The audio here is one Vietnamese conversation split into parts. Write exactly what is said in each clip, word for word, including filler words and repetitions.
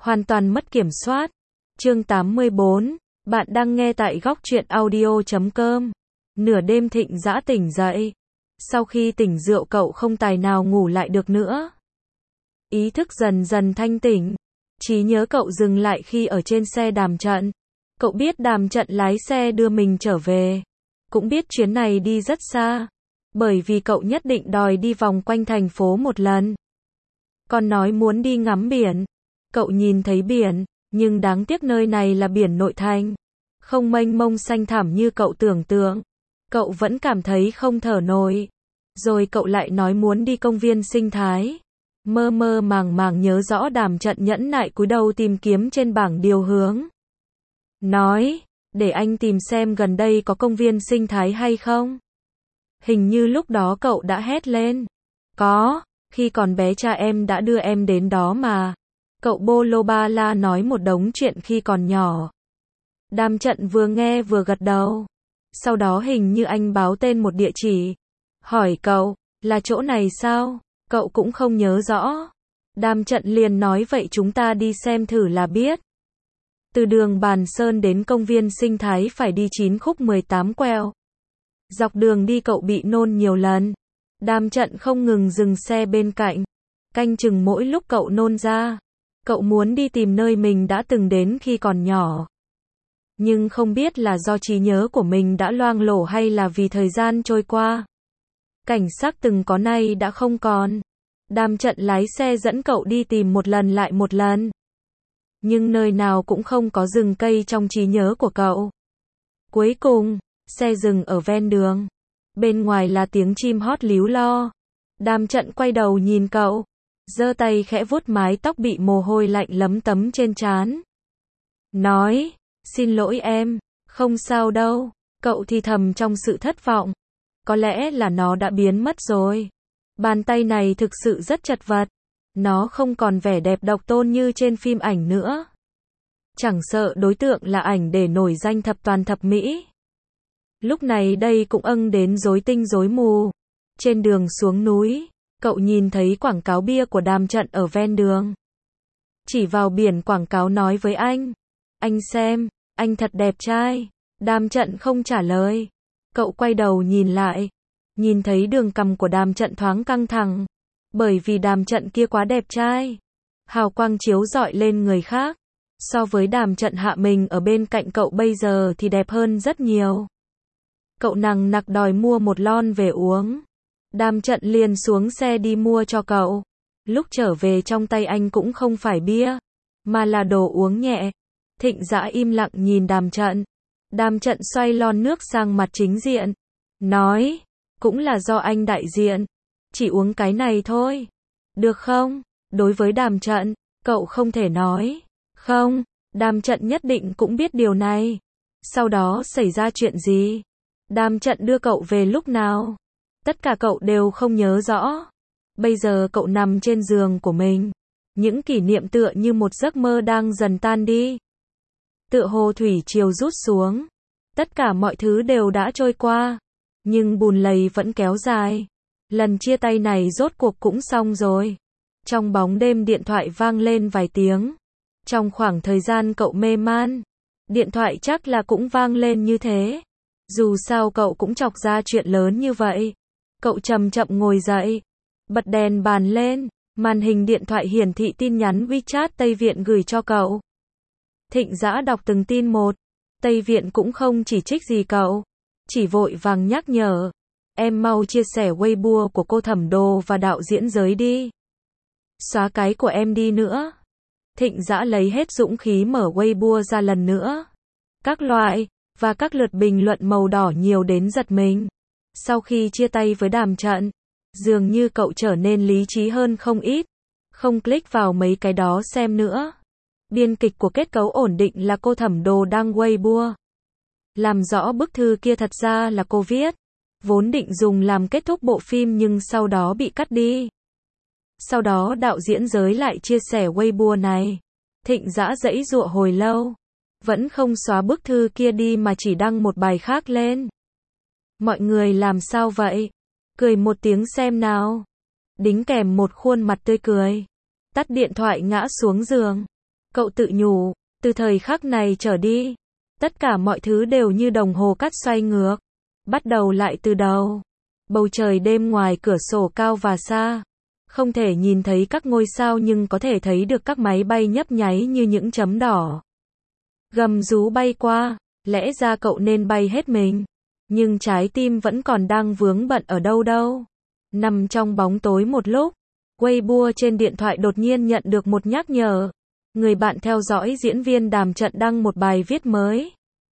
Hoàn toàn mất kiểm soát. Chương tám mươi bốn. Bạn đang nghe tại góc truyện audio chấm com. Nửa đêm Thịnh Dã tỉnh dậy. Sau khi tỉnh rượu cậu không tài nào ngủ lại được nữa. Ý thức dần dần thanh tỉnh. Trí nhớ cậu dừng lại khi ở trên xe Đàm Trận. Cậu biết Đàm Trận lái xe đưa mình trở về. Cũng biết chuyến này đi rất xa. Bởi vì cậu nhất định đòi đi vòng quanh thành phố một lần. Còn nói muốn đi ngắm biển. Cậu nhìn thấy biển, nhưng đáng tiếc nơi này là biển nội thành. Không mênh mông xanh thẳm như cậu tưởng tượng. Cậu vẫn cảm thấy không thở nổi. Rồi cậu lại nói muốn đi công viên sinh thái. Mơ mơ màng màng nhớ rõ Đàm Trận nhẫn nại cúi đầu tìm kiếm trên bảng điều hướng. Nói, để anh tìm xem gần đây có công viên sinh thái hay không. Hình như lúc đó cậu đã hét lên. Có, khi còn bé cha em đã đưa em đến đó mà. Cậu bô lô ba la nói một đống chuyện khi còn nhỏ. Đàm Trận vừa nghe vừa gật đầu. Sau đó hình như anh báo tên một địa chỉ. Hỏi cậu, là chỗ này sao? Cậu cũng không nhớ rõ. Đàm Trận liền nói vậy chúng ta đi xem thử là biết. Từ đường Bàn Sơn đến công viên sinh thái phải đi chín khúc mười tám quẹo. Dọc đường đi cậu bị nôn nhiều lần. Đàm Trận không ngừng dừng xe bên cạnh. Canh chừng mỗi lúc cậu nôn ra. Cậu muốn đi tìm nơi mình đã từng đến khi còn nhỏ. Nhưng không biết là do trí nhớ của mình đã loang lổ hay là vì thời gian trôi qua. Cảnh sắc từng có nay đã không còn. Đàm Trận lái xe dẫn cậu đi tìm một lần lại một lần. Nhưng nơi nào cũng không có rừng cây trong trí nhớ của cậu. Cuối cùng, xe dừng ở ven đường. Bên ngoài là tiếng chim hót líu lo. Đàm Trận quay đầu nhìn cậu. Giơ tay khẽ vuốt mái tóc bị mồ hôi lạnh lấm tấm trên trán. Nói, xin lỗi em, không sao đâu. Cậu thì thầm trong sự thất vọng. Có lẽ là nó đã biến mất rồi. Bàn tay này thực sự rất chật vật. Nó không còn vẻ đẹp độc tôn như trên phim ảnh nữa. Chẳng sợ đối tượng là ảnh để nổi danh thập toàn thập mỹ. Lúc này đây cũng âng đến rối tinh rối mù. Trên đường xuống núi, cậu nhìn thấy quảng cáo bia của Đàm Trận ở ven đường. Chỉ vào biển quảng cáo nói với anh. Anh xem, anh thật đẹp trai. Đàm Trận không trả lời. Cậu quay đầu nhìn lại. Nhìn thấy đường cằm của Đàm Trận thoáng căng thẳng. Bởi vì Đàm Trận kia quá đẹp trai. Hào quang chiếu rọi lên người khác. So với Đàm Trận hạ mình ở bên cạnh cậu bây giờ thì đẹp hơn rất nhiều. Cậu nằng nặc đòi mua một lon về uống. Đàm Trận liền xuống xe đi mua cho cậu. Lúc trở về trong tay anh cũng không phải bia, mà là đồ uống nhẹ. Thịnh Dã im lặng nhìn Đàm Trận. Đàm Trận xoay lon nước sang mặt chính diện. Nói, cũng là do anh đại diện. Chỉ uống cái này thôi. Được không? Đối với Đàm Trận, cậu không thể nói. Không, Đàm Trận nhất định cũng biết điều này. Sau đó xảy ra chuyện gì? Đàm Trận đưa cậu về lúc nào? Tất cả cậu đều không nhớ rõ. Bây giờ cậu nằm trên giường của mình. Những kỷ niệm tựa như một giấc mơ đang dần tan đi. Tựa hồ thủy triều rút xuống. Tất cả mọi thứ đều đã trôi qua. Nhưng bùn lầy vẫn kéo dài. Lần chia tay này rốt cuộc cũng xong rồi. Trong bóng đêm điện thoại vang lên vài tiếng. Trong khoảng thời gian cậu mê man, điện thoại chắc là cũng vang lên như thế. Dù sao cậu cũng chọc ra chuyện lớn như vậy. Cậu chậm chậm ngồi dậy. Bật đèn bàn lên. Màn hình điện thoại hiển thị tin nhắn WeChat Tây Viện gửi cho cậu. Thịnh Dã đọc từng tin một. Tây Viện cũng không chỉ trích gì cậu. Chỉ vội vàng nhắc nhở. Em mau chia sẻ Weibo của cô Thẩm Đồ và đạo diễn giới đi. Xóa cái của em đi nữa. Thịnh Dã lấy hết dũng khí mở Weibo ra lần nữa. Các loại, và các lượt bình luận màu đỏ nhiều đến giật mình. Sau khi chia tay với Đàm Trận, dường như cậu trở nên lý trí hơn không ít. Không click vào mấy cái đó xem nữa. Biên kịch của kết cấu ổn định là cô Thẩm Đồ đăng Weibo. Làm rõ bức thư kia thật ra là cô viết. Vốn định dùng làm kết thúc bộ phim nhưng sau đó bị cắt đi. Sau đó đạo diễn giới lại chia sẻ Weibo này. Thịnh Dã giãy giụa hồi lâu. Vẫn không xóa bức thư kia đi mà chỉ đăng một bài khác lên. Mọi người làm sao vậy? Cười một tiếng xem nào. Đính kèm một khuôn mặt tươi cười. Tắt điện thoại ngã xuống giường. Cậu tự nhủ, từ thời khắc này trở đi, tất cả mọi thứ đều như đồng hồ cát xoay ngược. Bắt đầu lại từ đầu. Bầu trời đêm ngoài cửa sổ cao và xa. Không thể nhìn thấy các ngôi sao nhưng có thể thấy được các máy bay nhấp nháy như những chấm đỏ. Gầm rú bay qua, lẽ ra cậu nên bay hết mình. Nhưng trái tim vẫn còn đang vướng bận ở đâu đâu. Nằm trong bóng tối một lúc, Weibo trên điện thoại đột nhiên nhận được một nhắc nhở. Người bạn theo dõi diễn viên Đàm Trận đăng một bài viết mới.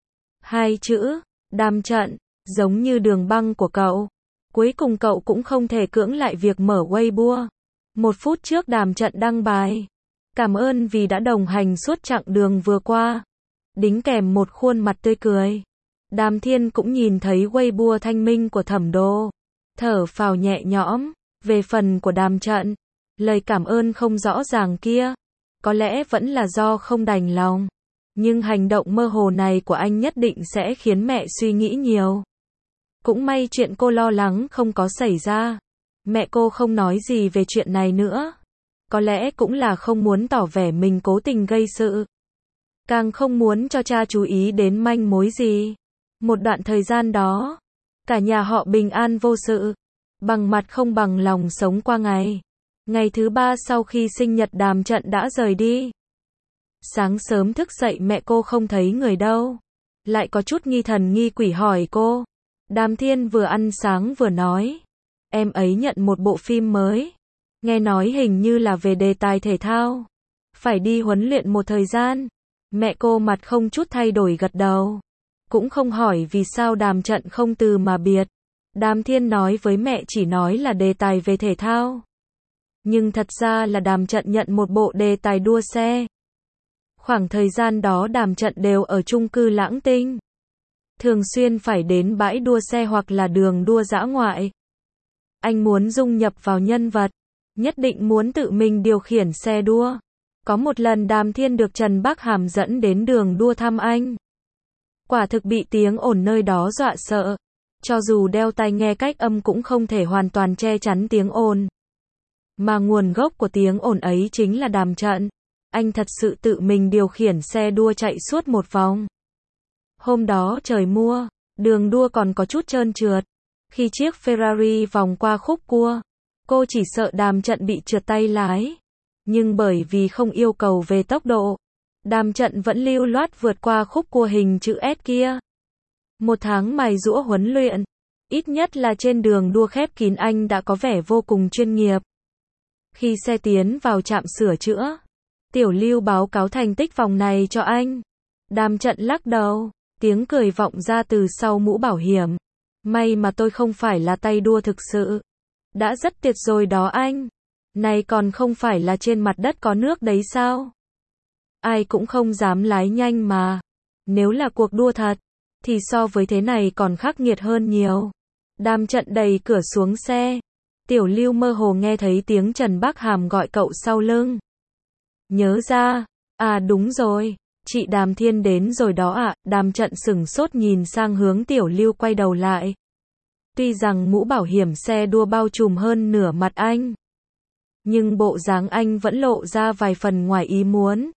Hai chữ, Đàm Trận, giống như đường băng của cậu. Cuối cùng cậu cũng không thể cưỡng lại việc mở Weibo. Một phút trước Đàm Trận đăng bài. Cảm ơn vì đã đồng hành suốt chặng đường vừa qua. Đính kèm một khuôn mặt tươi cười. Đàm Thiên cũng nhìn thấy Weibo thanh minh của Thẩm Đô. Thở phào nhẹ nhõm. Về phần của Đàm Trận, lời cảm ơn không rõ ràng kia, có lẽ vẫn là do không đành lòng. Nhưng hành động mơ hồ này của anh nhất định sẽ khiến mẹ suy nghĩ nhiều. Cũng may chuyện cô lo lắng không có xảy ra. Mẹ cô không nói gì về chuyện này nữa. Có lẽ cũng là không muốn tỏ vẻ mình cố tình gây sự. Càng không muốn cho cha chú ý đến manh mối gì. Một đoạn thời gian đó, cả nhà họ bình an vô sự. Bằng mặt không bằng lòng sống qua ngày. Ngày thứ ba sau khi sinh nhật Đàm Trận đã rời đi. Sáng sớm thức dậy mẹ cô không thấy người đâu. Lại có chút nghi thần nghi quỷ hỏi cô. Đàm Thiên vừa ăn sáng vừa nói. Em ấy nhận một bộ phim mới. Nghe nói hình như là về đề tài thể thao. Phải đi huấn luyện một thời gian. Mẹ cô mặt không chút thay đổi gật đầu. Cũng không hỏi vì sao Đàm Trận không từ mà biệt. Đàm Thiên nói với mẹ chỉ nói là đề tài về thể thao. Nhưng thật ra là Đàm Trận nhận một bộ đề tài đua xe. Khoảng thời gian đó Đàm Trận đều ở chung cư Lãng Tinh. Thường xuyên phải đến bãi đua xe hoặc là đường đua dã ngoại. Anh muốn dung nhập vào nhân vật. Nhất định muốn tự mình điều khiển xe đua. Có một lần Đàm Thiên được Trần Bắc Hàm dẫn đến đường đua thăm anh. Quả thực bị tiếng ồn nơi đó dọa sợ. Cho dù đeo tai nghe cách âm cũng không thể hoàn toàn che chắn tiếng ồn. Mà nguồn gốc của tiếng ồn ấy chính là Đàm Trận. Anh thật sự tự mình điều khiển xe đua chạy suốt một vòng. Hôm đó trời mưa, đường đua còn có chút trơn trượt. Khi chiếc Ferrari vòng qua khúc cua, cô chỉ sợ Đàm Trận bị trượt tay lái. Nhưng bởi vì không yêu cầu về tốc độ, Đàm Trận vẫn lưu loát vượt qua khúc cua hình chữ S kia. Một tháng mài giũa huấn luyện, ít nhất là trên đường đua khép kín anh đã có vẻ vô cùng chuyên nghiệp. Khi xe tiến vào trạm sửa chữa, Tiểu Lưu báo cáo thành tích vòng này cho anh. Đàm Trận lắc đầu, tiếng cười vọng ra từ sau mũ bảo hiểm. May mà tôi không phải là tay đua thực sự. Đã rất tuyệt rồi đó anh. Này còn không phải là trên mặt đất có nước đấy sao? Ai cũng không dám lái nhanh mà. Nếu là cuộc đua thật, thì so với thế này còn khắc nghiệt hơn nhiều. Đàm Trận đẩy cửa xuống xe. Tiểu Lưu mơ hồ nghe thấy tiếng Trần Bắc Hàm gọi cậu sau lưng. Nhớ ra, à đúng rồi, chị Đàm Thiên đến rồi đó ạ. À. Đàm Trận sửng sốt nhìn sang hướng Tiểu Lưu quay đầu lại. Tuy rằng mũ bảo hiểm xe đua bao trùm hơn nửa mặt anh, nhưng bộ dáng anh vẫn lộ ra vài phần ngoài ý muốn.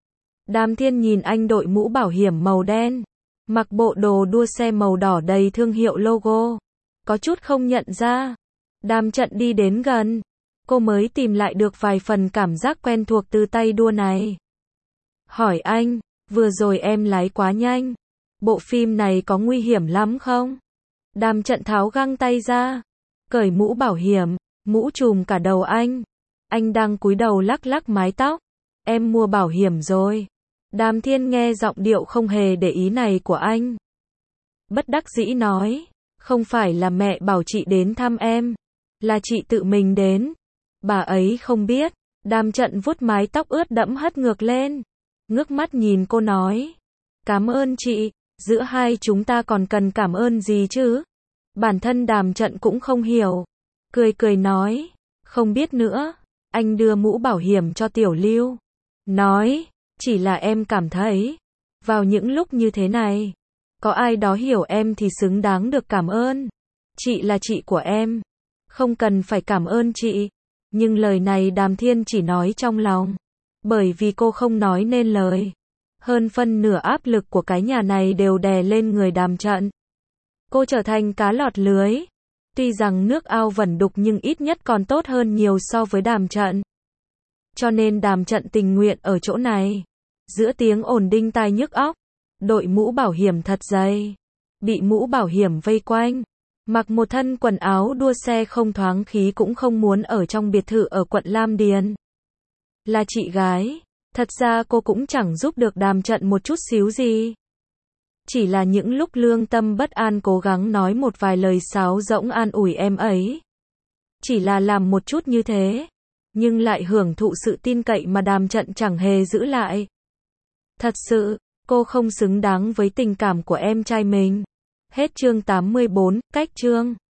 Đàm Thiên nhìn anh đội mũ bảo hiểm màu đen, mặc bộ đồ đua xe màu đỏ đầy thương hiệu logo, có chút không nhận ra. Đàm Trận đi đến gần, cô mới tìm lại được vài phần cảm giác quen thuộc từ tay đua này. Hỏi anh, vừa rồi em lái quá nhanh, bộ phim này có nguy hiểm lắm không? Đàm Trận tháo găng tay ra, cởi mũ bảo hiểm, mũ trùm cả đầu anh. Anh đang cúi đầu lắc lắc mái tóc. Em mua bảo hiểm rồi. Đàm Thiên nghe giọng điệu không hề để ý này của anh. Bất đắc dĩ nói, không phải là mẹ bảo chị đến thăm em, là chị tự mình đến. Bà ấy không biết. Đàm Trận vuốt mái tóc ướt đẫm hất ngược lên, ngước mắt nhìn cô nói, cảm ơn chị, giữa hai chúng ta còn cần cảm ơn gì chứ? Bản thân Đàm Trận cũng không hiểu, cười cười nói, không biết nữa. Anh đưa mũ bảo hiểm cho Tiểu Lưu, nói, chỉ là em cảm thấy, vào những lúc như thế này, có ai đó hiểu em thì xứng đáng được cảm ơn. Chị là chị của em, không cần phải cảm ơn chị. Nhưng lời này Đàm Thiên chỉ nói trong lòng, Bởi vì cô không nói nên lời. Hơn phân nửa áp lực của cái nhà này đều đè lên người Đàm Trận. Cô trở thành cá lọt lưới. Tuy rằng nước ao vẩn đục nhưng ít nhất còn tốt hơn nhiều so với Đàm Trận. Cho nên Đàm Trận tình nguyện ở chỗ này. Giữa tiếng ồn đinh tai nhức óc, đội mũ bảo hiểm thật dày, bị mũ bảo hiểm vây quanh, mặc một thân quần áo đua xe không thoáng khí cũng không muốn ở trong biệt thự ở quận Lam Điền. Là chị gái, thật ra cô cũng chẳng giúp được Đàm Trận một chút xíu gì. Chỉ là những lúc lương tâm bất an cố gắng nói một vài lời sáo rỗng an ủi em ấy. Chỉ là làm một chút như thế, nhưng lại hưởng thụ sự tin cậy mà Đàm Trận chẳng hề giữ lại. Thật sự, cô không xứng đáng với tình cảm của em trai mình. Hết chương tám mươi bốn, cách chương.